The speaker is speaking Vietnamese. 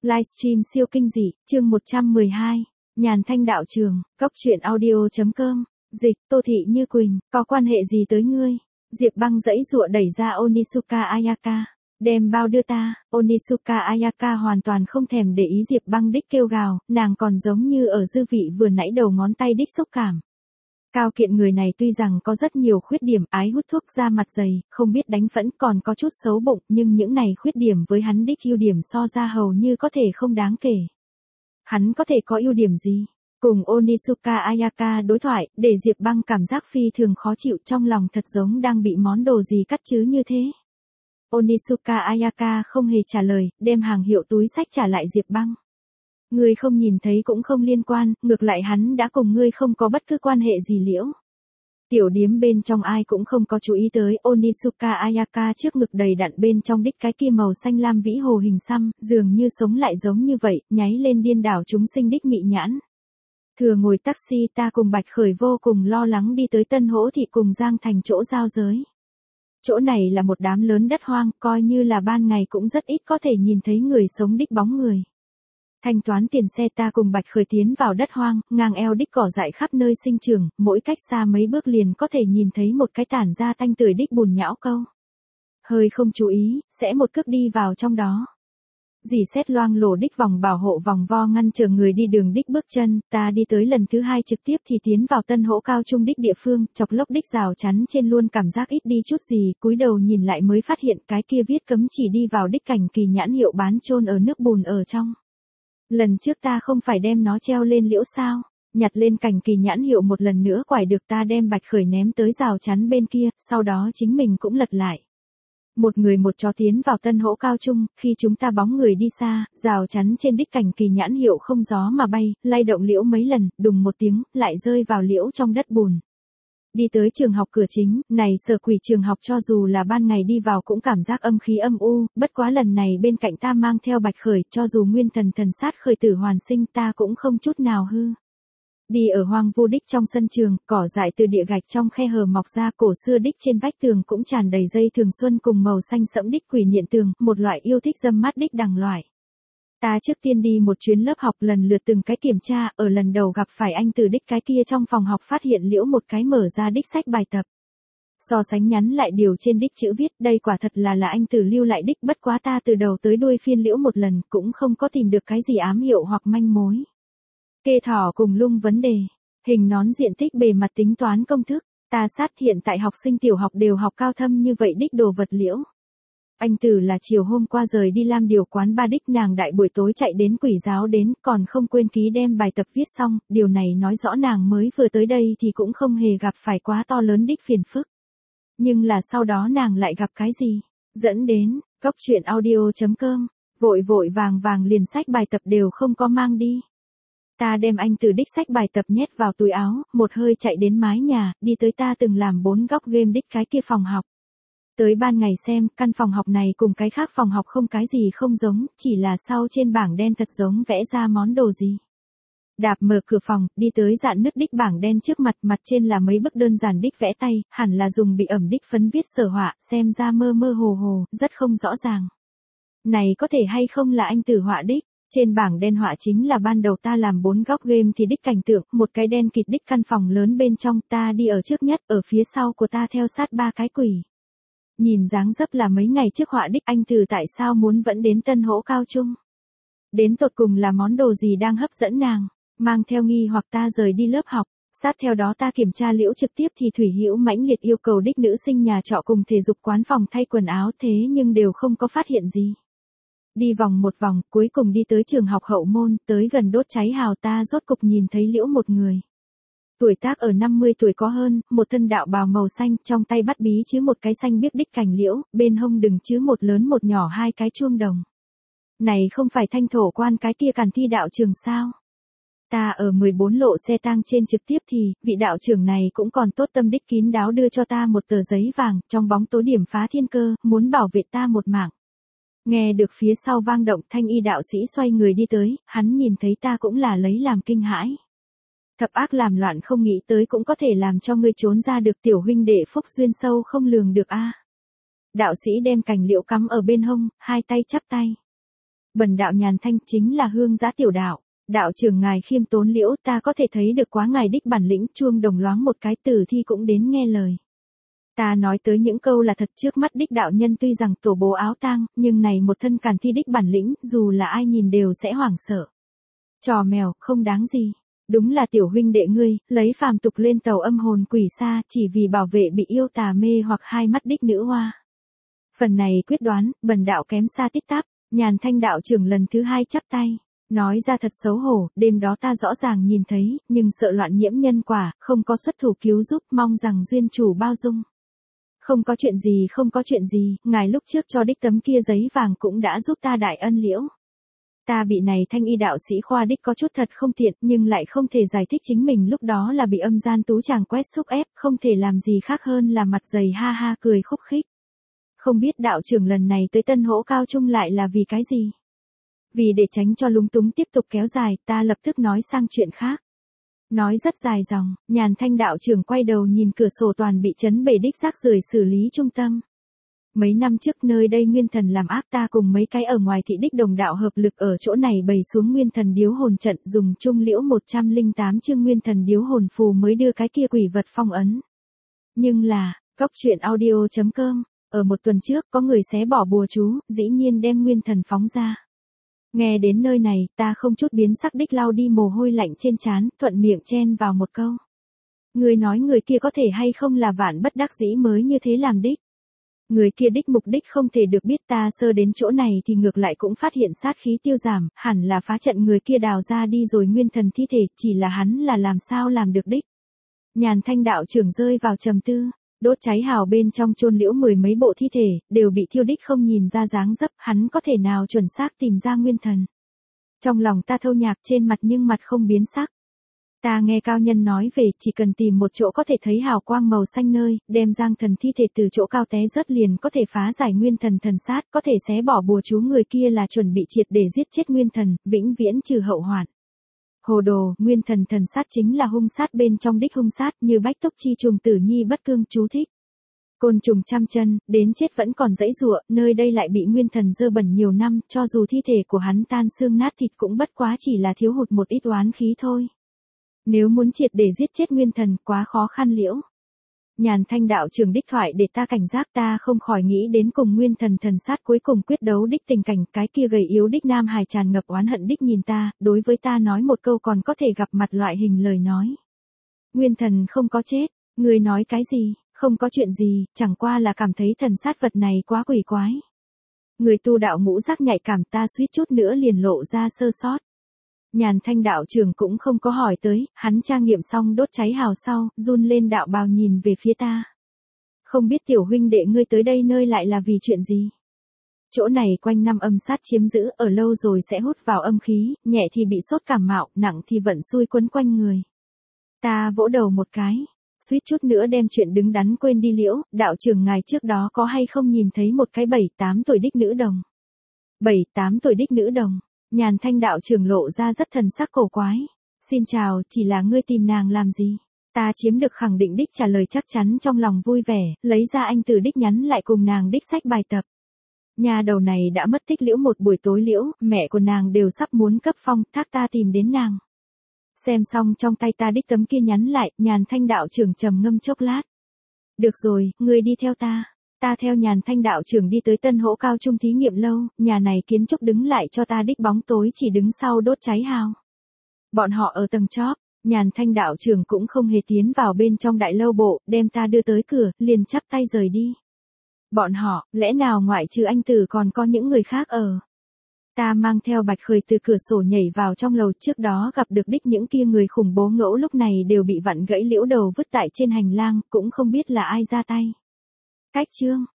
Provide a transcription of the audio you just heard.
Livestream siêu kinh dị, chương 112. Nhàn Thanh đạo trường, Cốc truyện audio.com. Dịch, Tô Thị Như Quỳnh, có quan hệ gì tới ngươi? Diệp Băng giãy giụa đẩy ra Onizuka Ayaka. Đem bao đưa ta. Onizuka Ayaka hoàn toàn không thèm để ý Diệp Băng đích kêu gào, nàng còn giống như ở dư vị vừa nãy đầu ngón tay đích xúc cảm. Cao Kiện người này tuy rằng có rất nhiều khuyết điểm, ái hút thuốc, da mặt dày, không biết đánh phẫn, còn có chút xấu bụng, nhưng những này khuyết điểm với hắn đích ưu điểm so ra hầu như có thể không đáng kể. Hắn có thể có ưu điểm gì? Cùng Onizuka Ayaka đối thoại, để Diệp Băng cảm giác phi thường khó chịu, trong lòng thật giống đang bị món đồ gì cắt chứ như thế. Onizuka Ayaka không hề trả lời, đem hàng hiệu túi xách trả lại Diệp Băng. Ngươi không nhìn thấy cũng không liên quan, ngược lại hắn đã cùng ngươi không có bất cứ quan hệ gì liễu. Tiểu điếm bên trong ai cũng không có chú ý tới, Onizuka Ayaka trước ngực đầy đặn bên trong đích cái kia màu xanh lam vĩ hồ hình xăm, dường như sống lại giống như vậy, nháy lên điên đảo chúng sinh đích mị nhãn. Thừa ngồi taxi ta cùng Bạch Khởi vô cùng lo lắng đi tới Tân Hỗ Thị cùng Giang Thành chỗ giao giới. Chỗ này là một đám lớn đất hoang, coi như là ban ngày cũng rất ít có thể nhìn thấy người sống đích bóng người. Thanh toán tiền xe ta cùng Bạch Khởi tiến vào đất hoang, ngang eo đích cỏ dại khắp nơi sinh trưởng, mỗi cách xa mấy bước liền có thể nhìn thấy một cái tản ra tanh tưởi đích bùn nhão câu. Hơi không chú ý, sẽ một cước đi vào trong đó. Dì xét loang lổ đích vòng bảo hộ vòng vo ngăn chờ người đi đường đích bước chân, ta đi tới lần thứ hai trực tiếp thì tiến vào Tân Hỗ cao trung đích địa phương, chọc lốc đích rào chắn trên luôn cảm giác ít đi chút gì, cúi đầu nhìn lại mới phát hiện cái kia viết cấm chỉ đi vào đích cảnh kỳ nhãn hiệu bán chôn ở nước bùn ở trong. Lần trước ta không phải đem nó treo lên liễu sao, nhặt lên cảnh kỳ nhãn hiệu một lần nữa quải được ta đem Bạch Khởi ném tới rào chắn bên kia, sau đó chính mình cũng lật lại. Một người một chó tiến vào Tân Hỗ cao trung, khi chúng ta bóng người đi xa, rào chắn trên đích cảnh kỳ nhãn hiệu không gió mà bay, lay động liễu mấy lần, đùng một tiếng, lại rơi vào liễu trong đất bùn. Đi tới trường học cửa chính, này sở quỷ trường học cho dù là ban ngày đi vào cũng cảm giác âm khí âm u, bất quá lần này bên cạnh ta mang theo Bạch Khởi, cho dù nguyên thần thần sát khởi tử hoàn sinh ta cũng không chút nào hư. Đi ở hoang vu đích trong sân trường, cỏ dại từ địa gạch trong khe hở mọc ra, cổ xưa đích trên vách tường cũng tràn đầy dây thường xuân cùng màu xanh sẫm đích quỷ niệm tường, một loại yêu thích dâm mát đích đằng loại. Ta trước tiên đi một chuyến lớp học lần lượt từng cái kiểm tra, ở lần đầu gặp phải anh từ đích cái kia trong phòng học phát hiện liễu một cái mở ra đích sách bài tập. So sánh nhắn lại điều trên đích chữ viết, đây quả thật là anh từ lưu lại đích, bất quá ta từ đầu tới đuôi phiên liễu một lần cũng không có tìm được cái gì ám hiệu hoặc manh mối. Kê thỏ cùng lung vấn đề, hình nón diện tích bề mặt tính toán công thức, ta sát hiện tại học sinh tiểu học đều học cao thâm như vậy đích đồ vật liễu. Anh Tử là chiều hôm qua rời đi làm điều quán ba đích, nàng đại buổi tối chạy đến quỷ giáo đến, còn không quên ký đem bài tập viết xong, điều này nói rõ nàng mới vừa tới đây thì cũng không hề gặp phải quá to lớn đích phiền phức. Nhưng là sau đó nàng lại gặp cái gì? Dẫn đến, Cốc truyện audio.com, vội vội vàng vàng liền sách bài tập đều không có mang đi. Ta đem anh từ đích sách bài tập nhét vào túi áo, một hơi chạy đến mái nhà, đi tới ta từng làm 4 góc game đích cái kia phòng học. Tới ban ngày xem, căn phòng học này cùng cái khác phòng học không cái gì không giống, chỉ là sau trên bảng đen thật giống vẽ ra món đồ gì. Đạp mở cửa phòng, đi tới dạn nứt đích bảng đen trước mặt, mặt trên là mấy bức đơn giản đích vẽ tay, hẳn là dùng bị ẩm đích phấn viết sở họa, xem ra mơ mơ hồ hồ, rất không rõ ràng. Này có thể hay không là anh Tử họa đích? Trên bảng đen họa chính là ban đầu ta làm 4 góc game thì đích cảnh tượng, một cái đen kịt đích căn phòng lớn bên trong, ta đi ở trước nhất, ở phía sau của ta theo sát 3 cái quỷ. Nhìn dáng dấp là mấy ngày trước họa đích, anh Từ tại sao muốn vẫn đến Tân Hỗ cao trung? Đến tột cùng là món đồ gì đang hấp dẫn nàng? Mang theo nghi hoặc ta rời đi lớp học, sát theo đó ta kiểm tra liễu trực tiếp thì Thủy Hữu mãnh liệt yêu cầu đích nữ sinh nhà trọ cùng thể dục quán phòng thay quần áo, thế nhưng đều không có phát hiện gì. Đi vòng một vòng, cuối cùng đi tới trường học hậu môn, tới gần đốt cháy hào ta rốt cục nhìn thấy liễu một người. Tuổi tác ở 50 tuổi có hơn, một thân đạo bào màu xanh, trong tay bắt bí chứ một cái xanh biếc đích cành liễu, bên hông đừng chứ một lớn một nhỏ 2 cái chuông đồng. Này không phải thanh thổ quan cái kia Càn Thi đạo trường sao? Ta ở 14 lộ xe tang trên trực tiếp thì, vị đạo trưởng này cũng còn tốt tâm đích kín đáo đưa cho ta một tờ giấy vàng, trong bóng tối điểm phá thiên cơ, muốn bảo vệ ta một mạng. Nghe được phía sau vang động, thanh y đạo sĩ xoay người đi tới, hắn nhìn thấy ta cũng là lấy làm kinh hãi. Thập ác làm loạn không nghĩ tới cũng có thể làm cho ngươi trốn ra được, tiểu huynh đệ phúc duyên sâu không lường được a. Đạo sĩ đem cành liễu cắm ở bên hông, hai tay chắp tay. Bần đạo Nhàn Thanh chính là Hương Giã tiểu đạo. Đạo trưởng ngài khiêm tốn liễu, ta có thể thấy được quá ngài đích bản lĩnh. Chuông đồng loáng một cái, Tử Thi cũng đến nghe lời. Ta nói tới những câu là thật, trước mắt đích đạo nhân tuy rằng tổ bố áo tang, nhưng này một thân càn thi đích bản lĩnh, dù là ai nhìn đều sẽ hoảng sợ. Trò mèo, không đáng gì. Đúng là tiểu huynh đệ ngươi, lấy phàm tục lên tàu âm hồn quỷ xa, chỉ vì bảo vệ bị yêu tà mê hoặc hai mắt đích nữ hoa. Phần này quyết đoán, bần đạo kém xa tít tắp. Nhàn Thanh đạo trưởng lần thứ hai chắp tay. Nói ra thật xấu hổ, đêm đó ta rõ ràng nhìn thấy, nhưng sợ loạn nhiễm nhân quả, không có xuất thủ cứu giúp, mong rằng duyên chủ bao dung. Không có chuyện gì, ngài lúc trước cho đích tấm kia giấy vàng cũng đã giúp ta đại ân liễu. Ta bị này thanh y đạo sĩ khoa đích có chút thật không tiện, nhưng lại không thể giải thích chính mình lúc đó là bị âm gian tú chàng quét thúc ép, không thể làm gì khác hơn là mặt dày ha ha cười khúc khích. Không biết đạo trưởng lần này tới Tân Hỗ Cao Trung lại là vì cái gì? Vì để tránh cho lúng túng tiếp tục kéo dài, ta lập tức nói sang chuyện khác. Nói rất dài dòng, Nhàn Thanh đạo trưởng quay đầu nhìn cửa sổ toàn bị chấn bể đích rác rưởi xử lý trung tâm. Mấy năm trước nơi đây nguyên thần làm ác, ta cùng mấy cái ở ngoài thị đích đồng đạo hợp lực ở chỗ này bày xuống nguyên thần điếu hồn trận, dùng chung liễu 108 chương nguyên thần điếu hồn phù mới đưa cái kia quỷ vật phong ấn. Nhưng là, Cóc Truyện Audio.com, ở một tuần trước có người xé bỏ bùa chú, dĩ nhiên đem nguyên thần phóng ra. Nghe đến nơi này, ta không chút biến sắc đích lau đi mồ hôi lạnh trên trán, thuận miệng chen vào một câu. Người nói người kia có thể hay không là vạn bất đắc dĩ mới như thế làm đích. Người kia đích mục đích không thể được biết, ta sơ đến chỗ này thì ngược lại cũng phát hiện sát khí tiêu giảm, hẳn là phá trận người kia đào ra đi rồi nguyên thần thi thể, chỉ là hắn là làm sao làm được đích. Nhàn Thanh đạo trưởng rơi vào trầm tư. Đốt cháy hào bên trong chôn liễu mười mấy bộ thi thể, đều bị thiêu đích không nhìn ra dáng dấp, hắn có thể nào chuẩn xác tìm ra nguyên thần. Trong lòng ta thâu nhạc, trên mặt nhưng mặt không biến sắc. Ta nghe cao nhân nói về, chỉ cần tìm một chỗ có thể thấy hào quang màu xanh nơi, đem giang thần thi thể từ chỗ cao té rớt liền có thể phá giải nguyên thần thần sát, có thể xé bỏ bùa chú, người kia là chuẩn bị triệt để giết chết nguyên thần, vĩnh viễn trừ hậu hoạn. Hồ đồ, nguyên thần thần sát chính là hung sát bên trong đích hung sát, như bách túc chi trùng tử nhi bất cương. Chú thích. Côn trùng trăm chân, đến chết vẫn còn giãy giụa, nơi đây lại bị nguyên thần dơ bẩn nhiều năm, cho dù thi thể của hắn tan xương nát thịt cũng bất quá chỉ là thiếu hụt một ít oán khí thôi. Nếu muốn triệt để giết chết nguyên thần, quá khó khăn liễu. Nhàn Thanh đạo trưởng đích thoại để ta cảnh giác, ta không khỏi nghĩ đến cùng nguyên thần thần sát cuối cùng quyết đấu đích tình cảnh, cái kia gầy yếu đích nam hài tràn ngập oán hận đích nhìn ta, đối với ta nói một câu còn có thể gặp mặt loại hình lời nói. Nguyên thần không có chết, người nói cái gì, không có chuyện gì, chẳng qua là cảm thấy thần sát vật này quá quỷ quái. Người tu đạo ngũ giác nhạy cảm, ta suýt chút nữa liền lộ ra sơ sót. Nhàn Thanh đạo trưởng cũng không có hỏi tới, hắn tra nghiệm xong đốt cháy hào sau, run lên đạo bào nhìn về phía ta. Không biết tiểu huynh đệ ngươi tới đây nơi lại là vì chuyện gì? Chỗ này quanh năm âm sát chiếm giữ, ở lâu rồi sẽ hút vào âm khí, nhẹ thì bị sốt cảm mạo, nặng thì vận xui quấn quanh người. Ta vỗ đầu một cái, suýt chút nữa đem chuyện đứng đắn quên đi liễu, đạo trưởng ngài trước đó có hay không nhìn thấy một cái 7-8 tuổi đích nữ đồng? 7-8 tuổi đích nữ đồng. Nhàn Thanh đạo trưởng lộ ra rất thần sắc cổ quái. Xin chào, chỉ là ngươi tìm nàng làm gì? Ta chiếm được khẳng định đích trả lời chắc chắn, trong lòng vui vẻ, lấy ra anh từ đích nhắn lại cùng nàng đích sách bài tập. Nhà đầu này đã mất tích liễu một buổi tối liễu, mẹ của nàng đều sắp muốn cấp phong, thác ta tìm đến nàng. Xem xong trong tay ta đích tấm kia nhắn lại, Nhàn Thanh đạo trưởng trầm ngâm chốc lát. Được rồi, ngươi đi theo ta. Ta theo Nhàn Thanh đạo trưởng đi tới Tân Hỗ Cao Trung thí nghiệm lâu, nhà này kiến trúc đứng lại cho ta đích bóng tối chỉ đứng sau đốt cháy hào. Bọn họ ở tầng chóp, Nhàn Thanh đạo trưởng cũng không hề tiến vào bên trong đại lâu bộ, đem ta đưa tới cửa, liền chắp tay rời đi. Bọn họ, lẽ nào ngoại trừ anh tử còn có những người khác ở? Ta mang theo Bạch Khởi từ cửa sổ nhảy vào trong lầu, trước đó gặp được đích những kia người khủng bố ngẫu lúc này đều bị vặn gãy liễu đầu vứt tại trên hành lang, cũng không biết là ai ra tay. Cách chương